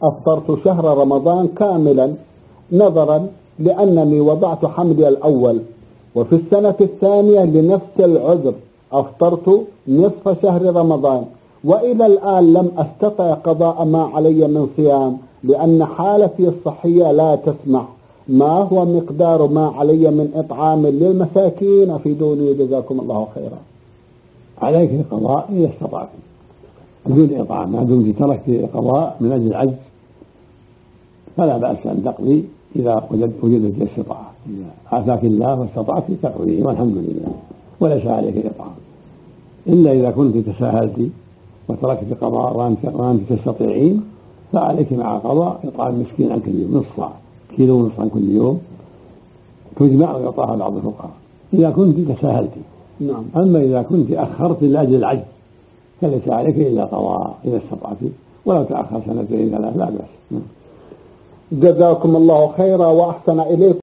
أفطرت شهر رمضان كاملا نظرا لأنني وضعت حملي الأول، وفي السنة الثانية لنفس العذر أفطرت نصف شهر رمضان، وإلى الآن لم أستطع قضاء ما علي من صيام لأن حالتي الصحية لا تسمح. ما هو مقدار ما علي من إطعام للمساكين؟ أفيدوني جزاكم الله خيرا. عليك القضاء إذا استطعت بدون إطعام، ما دمت تركت القضاء من أجل العجز فلا بأس أن تقضي إذا وجدت الاستطاعة. إذا عافاك الله واستطعت تقضي والحمد لله وليس عليك الإطعام، إلا إذا كنت تساهلت وتركت القضاء وأنت تستطيعين فعليك مع قضاء إطعام مسكين عن كل يوم نصف صاع، كيلو ونصف عن كل يوم تجمع ويعطاها بعض الفقراء إذا كنت تساهلت. نعم. أما إذا كنت أخرت لأجل العجز فليس عليك إلا قضاء إذا استطعت، ولو تأخر سنتين ثلاث لا بأس. جزاكم الله خيرا وأحسن إليكم.